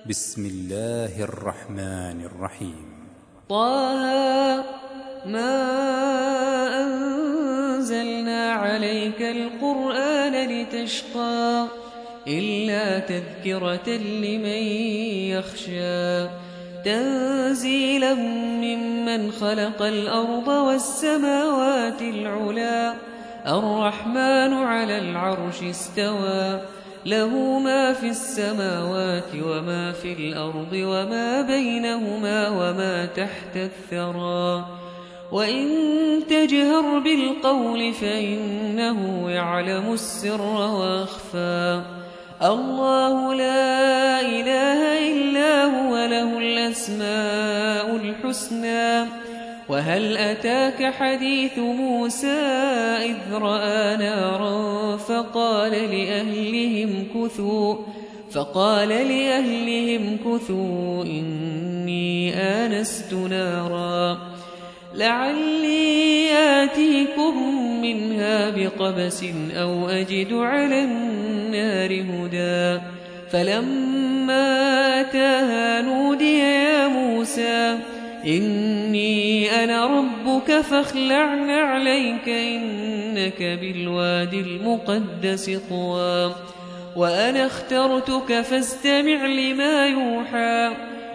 بسم الله الرحمن الرحيم. طه ما أنزلنا عليك القرآن لتشقى إلا تذكرة لمن يخشى تنزيلا ممن خلق الأرض والسماوات العلا الرحمن على العرش استوى له ما في السماوات وما في الأرض وما بينهما وما تحت الثرى وإن تجهر بالقول فإنه يعلم السر وأخفى الله لا إله إلا هو له الأسماء الحسنى وهل أتاك حديث موسى إذ رأى نارا فقال لأهلهم كثوا إني آنست نارا لعلي آتيكم منها بقبس أو أجد على النار هدى فلما أتاها نودي يا موسى إني أنا ربك فاخلع عليك إنك بالواد المقدس طوى وأنا اخترتك فاستمع لما يوحى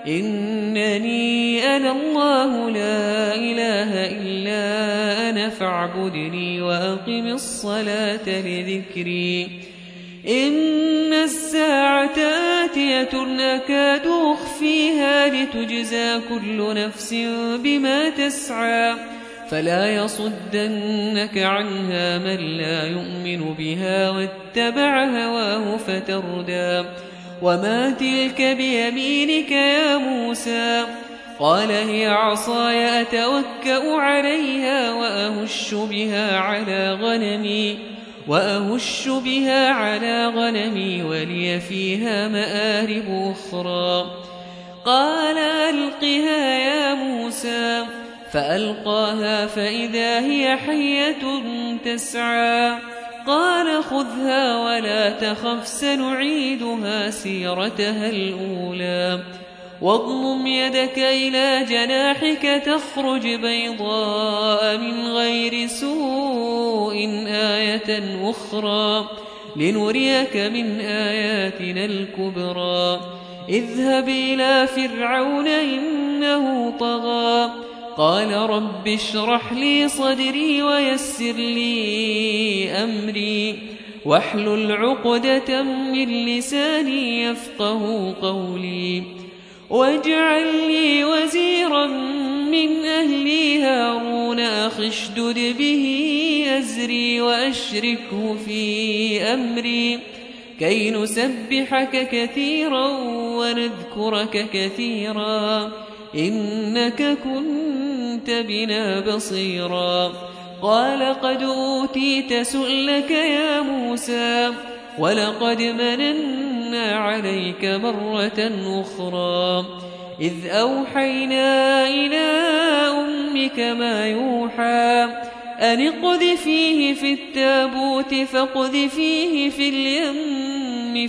إنني أنا الله لا إله إلا أنا فاعبدني وأقم الصلاة لذكري إن الساعة آتية أكاد أخفيها لتجزى كل نفس بما تسعى فلا يصدنك عنها من لا يؤمن بها واتبع هواه فتردى وما تلك بيمينك يا موسى قال هي عصاي أتوكأ عليها وأهش بها على غنمي ولي فيها مآرب أخرى قال ألقها يا موسى فألقاها فإذا هي حية تسعى قال خذها ولا تخف سنعيدها سيرتها الأولى واضمم يدك إلى جناحك تخرج بيضاء من غير سوء آية أخرى لنريك من آياتنا الكبرى اذهب إلى فرعون إنه طغى قال رب اشرح لي صدري ويسر لي أمري واحلل عقدة من لساني يفقه قولي واجعل لي وزيرا من أهلي هارون أخي اشدد به أزري وأشركه في أمري كي نسبحك كثيرا ونذكرك كثيرا إنك كنت بنا بصيرا قال قد أوتيت سؤلك يا موسى ولقد مننا عليك مرة أخرى إذ أوحينا إلى أمك ما يوحى أن اقذفيه في التابوت فاقذفيه في اليم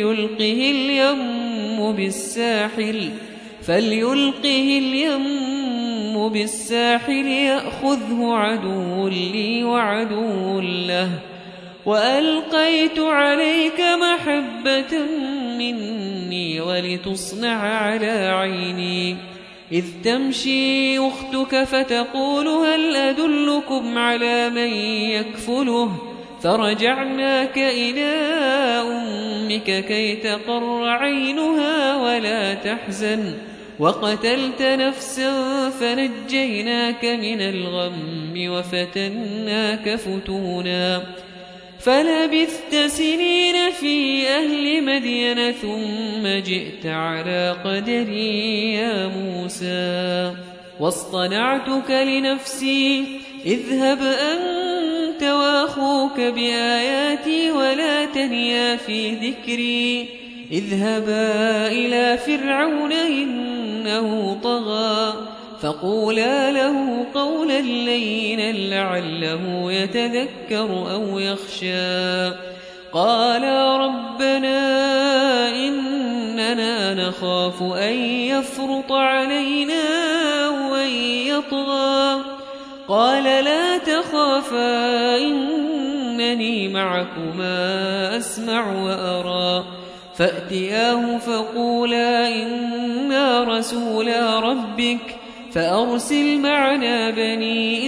فليلقه اليم بالساحل يأخذه عدو لي وعدو له وألقيت عليك محبة مني ولتصنع على عيني إذ تمشي أختك فتقول هل أدلكم على من يكفله فرجعناك إلى أمك كي تقر عينها ولا تحزن وقتلت نفسا فنجيناك من الغم وفتناك فتونا فلبثت سنين في أهل مدين ثم جئت على قدري يا موسى واصطنعتك لنفسي اذهب أنت وأخوك بآياتي ولا تنيا في ذكري اذهبا إلى فرعون إنه طغى فقولا له قولا لينا لعله يتذكر أو يخشى قالا ربنا إننا إننا نخاف أن يفرط علينا أو أن يطغى قال لا تخافا إنني معكما أسمع وأرى فأتياه فقولا إنا رسولا ربك فأرسل معنا بني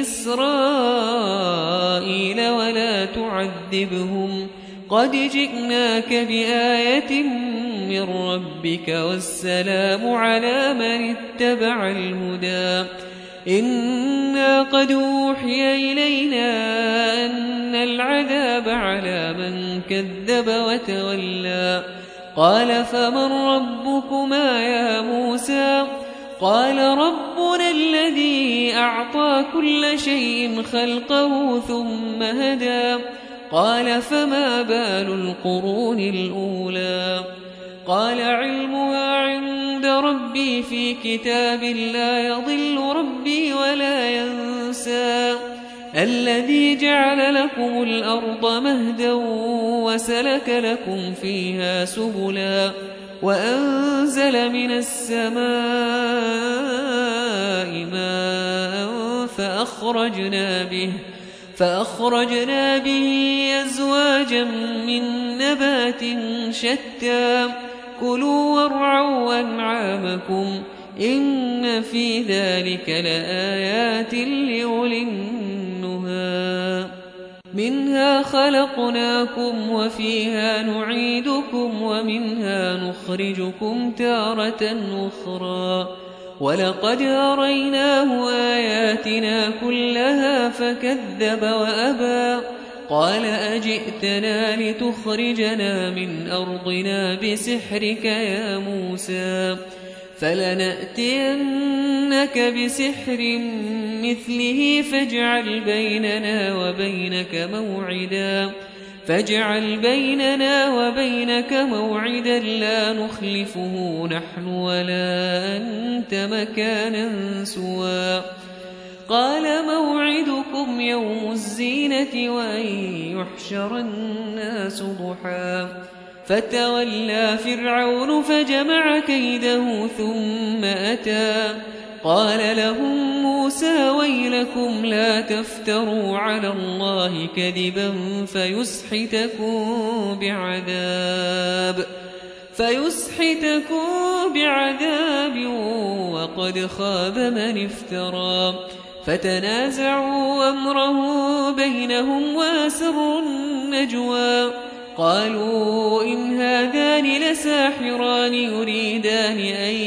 إسرائيل ولا تعذبهم قد جئناك بآية من ربك والسلام على من اتبع الهدى إنا قد أوحي إلينا أن العذاب على من كذب وتولى قال فمن ربكما يا موسى قال ربنا الذي أعطى كل شيء خلقه ثم هدى قال فما بال القرون الأولى قال علمها عند ربي في كتاب لا يضل ربي ولا ينسى الذي جعل لكم الأرض مهدا وسلك لكم فيها سبلا وأنزل من السماء ماء فأخرجنا به أزواجا من نبات شتى كلوا وارعوا أنعامكم إن في ذلك لآيات لأولي النهى منها خلقناكم وفيها نعيدكم ومنها نخرجكم تارة أخرى ولقد أريناه آياتنا كلها فكذب وأبى قال أجئتنا لتخرجنا من أرضنا بسحرك يا موسى فلنأتينك بسحر مثله فاجعل بيننا وبينك موعدا لا نخلفه نحن ولا أنت مكانا سوى قال موعدكم يوم الزينة وأن يحشر الناس ضحى فتولى فرعون فجمع كيده ثم أتى قال لهم موسى ويلكم لا تفتروا على الله كذبا فيسحتكم بعذاب وقد خاب من افترى فتنازعوا أمره بينهم وأسروا النجوى قالوا إن هذان لساحران يريدان أن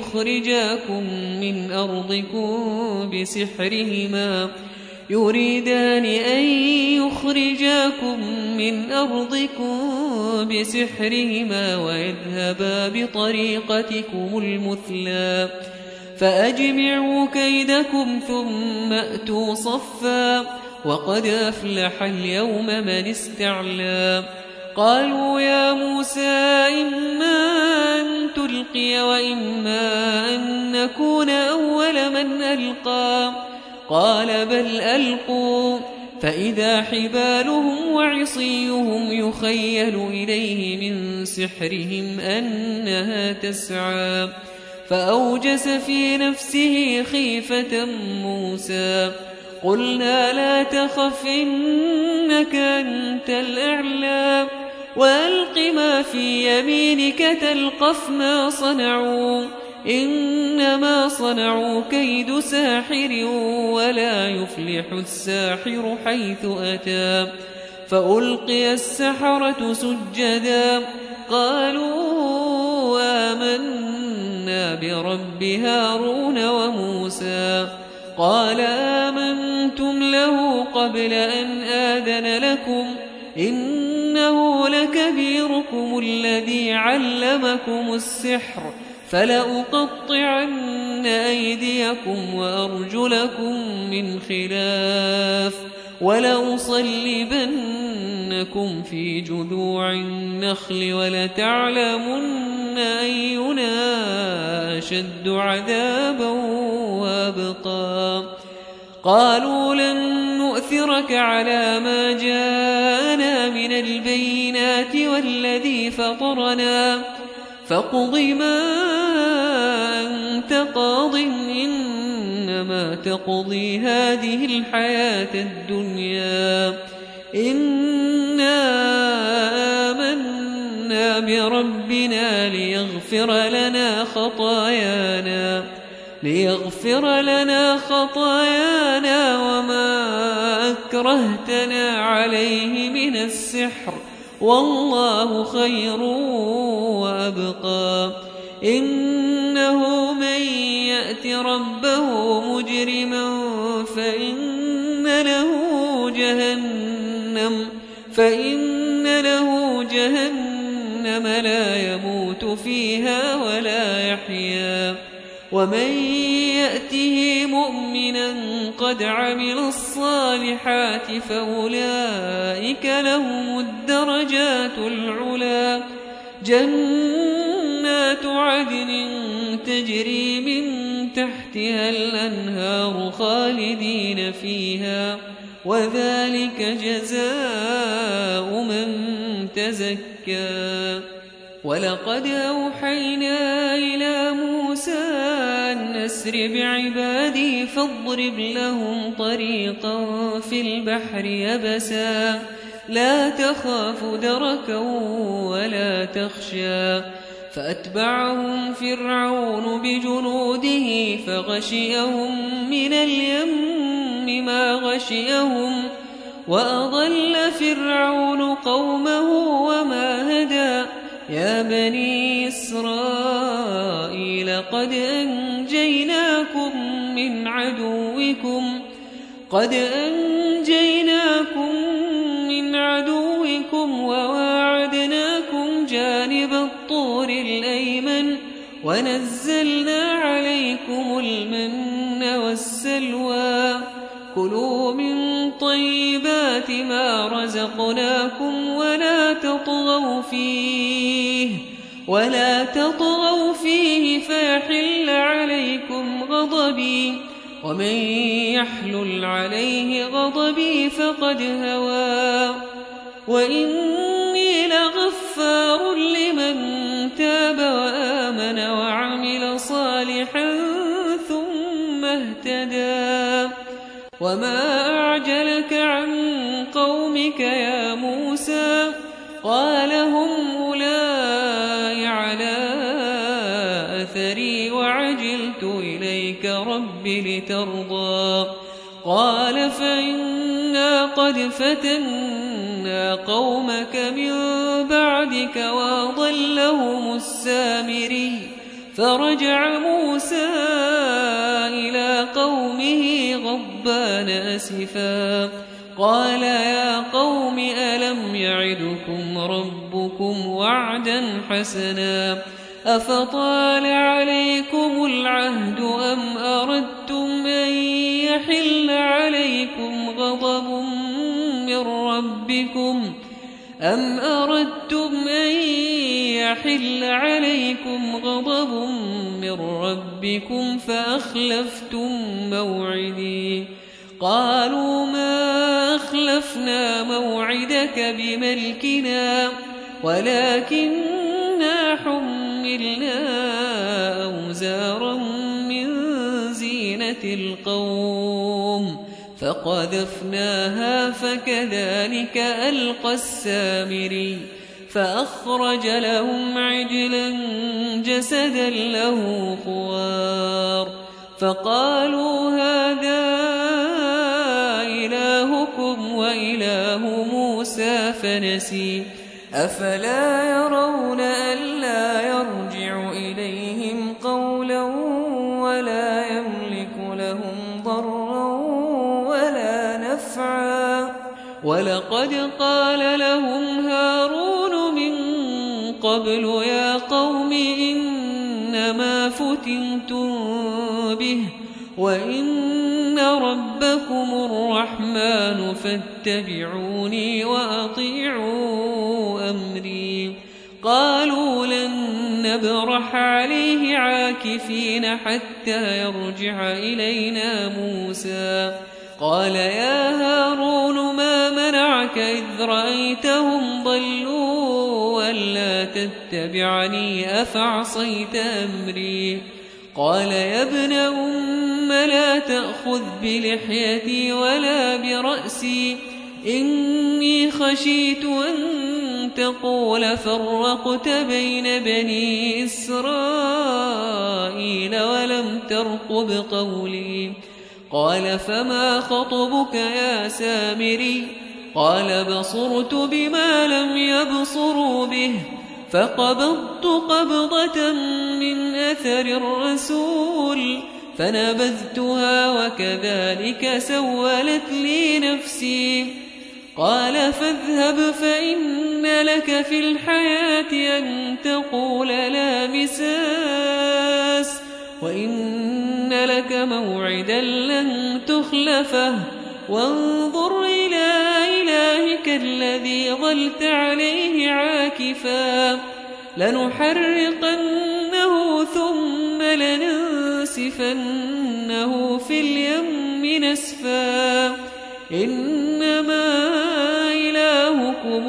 يخرجاكم من أرضكم بسحرهما ويذهبا بطريقتكم المثلى فأجمعوا كيدكم ثم أتوا صفا وقد أفلح اليوم من استعلى قالوا يا موسى إما أن تلقي وإما أن نكون أول من ألقى قال بل ألقوا فإذا حبالهم وعصيهم يخيل إليه من سحرهم أنها تسعى فأوجس في نفسه خيفة موسى قلنا لا تخف إنك أنت الأعلى وألق ما في يمينك تلقف ما صنعوا إنما صنعوا كيد ساحر ولا يفلح الساحر حيث أتى فألقي السحرة سجدا قالوا آمنا برب هارون وموسى قال آمنتم له قبل أن آذن لكم إنه لكبيركم الذي علمكم السحر فلأقطعن أيديكم وأرجلكم من خلاف ولأصلبنكم في جذوع النخل ولتعلمن أينا أشد عذابا وأبقى قالوا لن نؤثرك على ما جاءنا من البينات والذي فطرنا فاقض ما أنت قاض إنما تقضي هذه الحياة الدنيا إنا آمنا بربنا ليغفر لنا خطايانا وما أكرهتنا عليه من السحر والله خير وأبقى إنه من يأت ربه مجرما فإن له جهنم لا يموت فيها ولا يحيا ومن يأته مؤمنا قد عمل الصالحات فأولئك لهم الدرجات العلى جنات عدن تجري من تحتها الأنهار خالدين فيها وذلك جزاء من تزكى ولقد أوحينا إلى موسى أن أسر بعبادي فاضرب لهم طريقا في البحر يبسا لا تخاف دركا ولا تخشى فأتبعهم فرعون بجنوده فغشيهم من اليم ما غشيهم وأضل فرعون قومه وما هدى يا بني إسرائيل قد أنجيناكم من عدوكم وواعدناكم جانب الطور الأيمن ونزلنا عليكم المن والسلوى كلوا من طيبات ما رزقناكم ولا تطغوا فيه فيحل عليكم غضبي ومن يحلل عليه غضبي فقد هوى وإني لغفار لمن تاب وآمن وعمل صالحا ثم اهتدى وما أعجلك عن قومك يا موسى قال هم أولئك على أثري وعجلت إليك رب لترضى قال فإنا قد فتنا قومك من بعدك وأضلهم السامري فرجع موسى إلى قومه غضبان أسفا قال يا قوم ألم يعدكم ربكم وعدا حسنا أفطال عليكم العهد أم أردتم أن يحل عليكم غضب من ربكم فأخلفتم موعدي قالوا ما أخلفنا موعدك بملكنا ولكننا حملنا أوزارا من زينة القوم فقذفناها فكذلك ألقى السامري فأخرج لهم عجلا جسدا له خوار فقالوا هذا إلهكم وإله موسى فنسي أفلا يرون ألا يرجع إليهم قولا ولا يملك لهم ضرا ولا نفعا ولقد قال لهم هارون من قبل يا قوم إنما فتنتم به وإن ربكم الرحمن فاتبعوني وأطيعوا أمري قالوا لن نبرح عليه عاكفين حتى يرجع إلينا موسى قال يا هارون ما منعك إذ رأيتهم ضلوا ألا تتبعني أفعصيت أمري قال يا ابن أم لا تأخذ بلحيتي ولا برأسي إني خشيت أن تقول فرقت بين بني إسرائيل ولم ترقب قولي قال فما خطبك يا سامري قال بصرت بما لم يبصروا به فقبضت قبضة من أثر الرسول فنبذتها وكذلك سولت لي نفسي قال فاذهب فإن لك في الحياة أن تقول لا مساس وإن لك موعدا لن تخلفه وانظر إلى إلهك الذي ظلت عليه عاكفا لنحرقنه ثم لننسفنه في اليم نسفا إنما إلهكم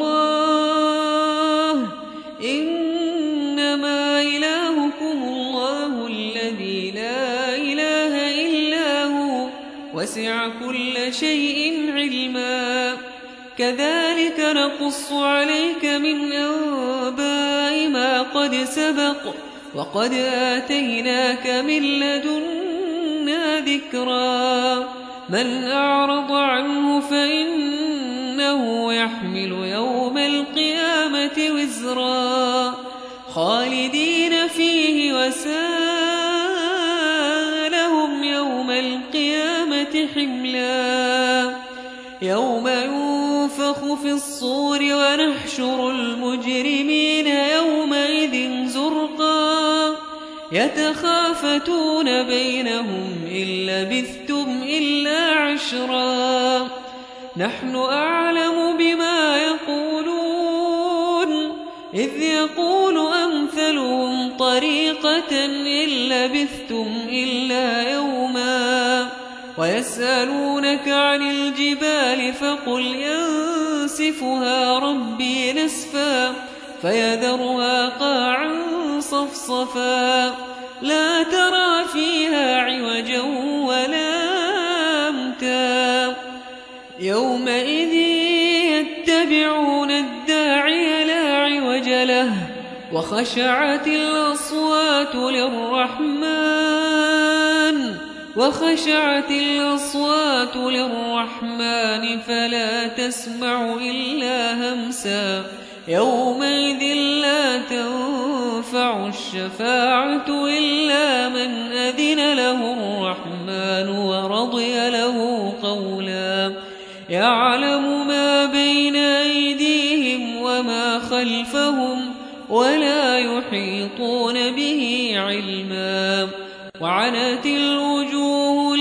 الله الذي لا إله إلا هو وسع كل شيء علما كذلك نقص عليك من أنباء ما قد سبق وقد آتيناك من لدنا ذكرا من أعرض عنه فإنه يحمل يوم القيامة وزرا خالدين فيه وساء لهم يوم القيامة حملا يوم ينفخ في الصور ونحشر المجرمين يومئذ زرقا يتخافتون بينهم إن لبثتم إلا عشرا نحن أعلم بما يقولون إذ يقول أمثلهم طريقة إن لبثتم إلا يوما ويسألونك عن الجبال فقل ينسفها ربي نسفا فيذرها قاعا صفصفا لا ترى فيها عوجا ولا أمتا يومئذ يتبعون الداعي لا عوج له وخشعت الأصوات للرحمن فلا تسمع إلا همسا يومئذ لا تنفع الشفاعة إلا من أذن له الرحمن ورضي له قولا يعلم ما بين أيديهم وما خلفهم ولا يحيطون به علما وعنت الوجوه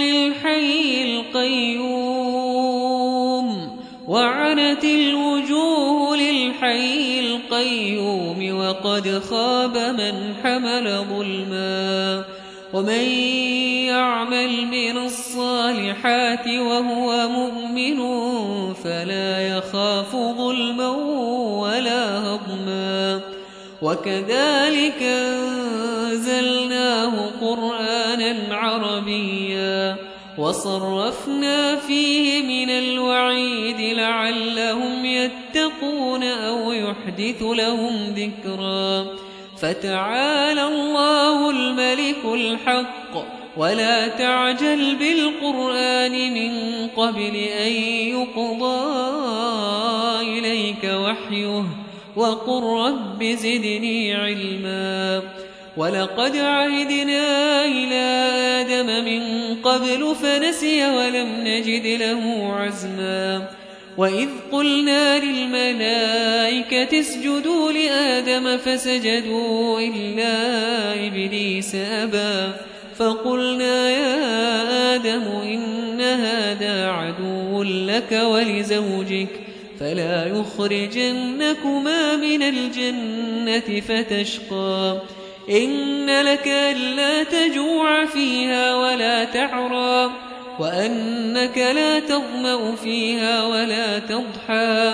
للحي القيوم وقد خاب من حمل ظلما ومن يعمل من الصالحات وهو مؤمن فلا يخاف ظلما ولا هضما وكذلك أنزلناه قرآنا عربيا وصرفنا فيه من الوعيد لعلهم يتقون أو يحدث لهم ذكرا فتعالى الله الملك الحق ولا تعجل بالقرآن من قبل أن يقضى إليك وحيه وقل رب زدني علما ولقد عهدنا إلى آدم من قبل فنسي ولم نجد له عزما وإذ قلنا للملائكة اسجدوا لآدم فسجدوا إلا إبليس أبى فقلنا يا آدم إن هذا عدو لك ولزوجك فلا يخرجنكما من الجنة فتشقى إن لك ألا تجوع فيها ولا تعرى وأنك لا تظمأ فيها ولا تضحى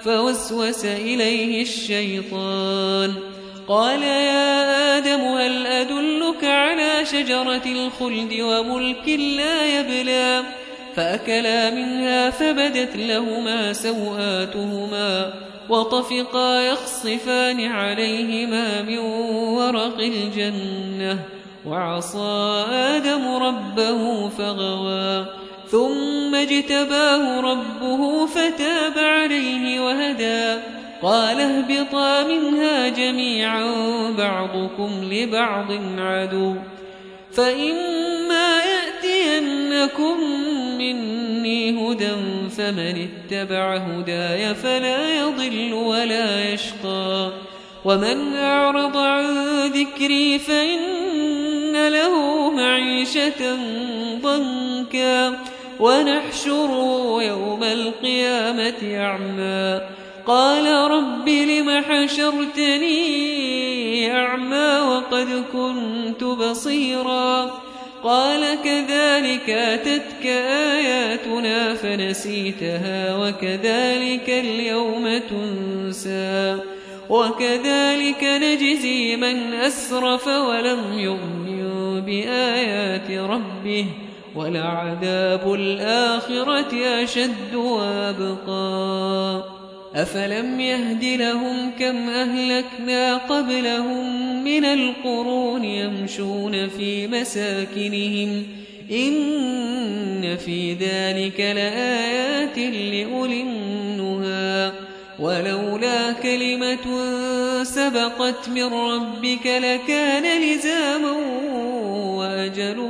فوسوس إليه الشيطان قال يا آدم هل أدلك على شجرة الخلد وملك لا يبلى فأكلا منها فبدت لهما سوآتهما وطفقا يخصفان عليهما من ورق الجنة وعصى آدم ربه فغوى ثم اجتباه ربه فتاب عليه وهدى قال اهبطا منها جميعا بعضكم لبعض عدو فإما يأتينكم مني هدى فمن اتبع هداي فلا يضل ولا يشقى ومن أعرض عن ذكري فإن له معيشة ضنكا ونحشره يوم القيامة أعمى قال رب لم حشرتني أعمى وقد كنت بصيرا قال كذلك أتتك آياتنا فنسيتها وكذلك اليوم تنسى وكذلك نجزي من أسرف ولم يؤمن بآيات ربه ولعذاب الآخرة أشد وأبقى أفلم يهد لهم كم أهلكنا قبلهم من القرون يمشون في مساكنهم إن في ذلك لآيات لأولي النهى ولولا كلمة سبقت من ربك لكان لزاما وأجل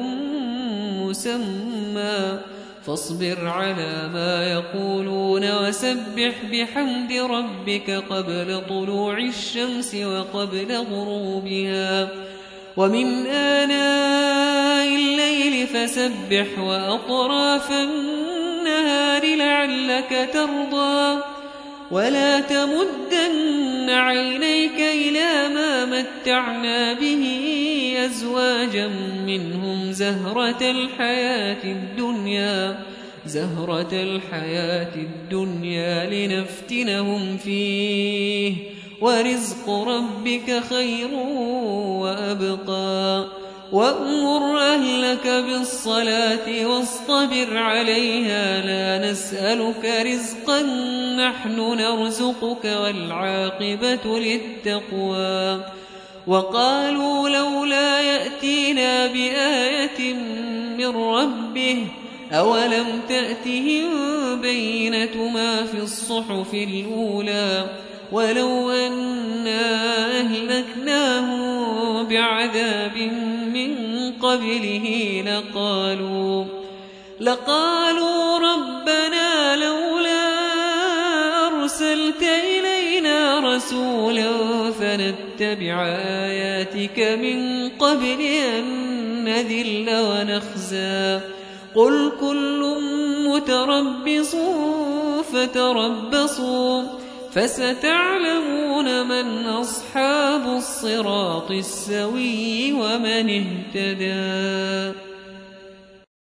مسمى فاصبر على ما يقولون وسبح بحمد ربك قبل طلوع الشمس وقبل غروبها ومن آناء الليل فسبح وأطراف النهار لعلك ترضى ولا تمدن عينيك إلى ما متعنا به أزواجا منهم زهرة الحياة الدنيا لنفتنهم فيه ورزق ربك خير وأبقى وأمر أهلك بالصلاة واصطبر عليها لا نسألك رزقا نحن نرزقك والعاقبة للتقوى وقالوا لولا يأتينا بآية من ربه أولم تأتهم بينة ما في الصحف الأولى ولو أنا أهلكناهم بعذاب من قبله لقالوا ربنا لولا أرسلت إلينا رسولا فنتبع آياتك من قبل أن نذل ونخزى قل كل متربص فتربصوا فستعلمون من أصحاب الصراط السوي ومن اهتدى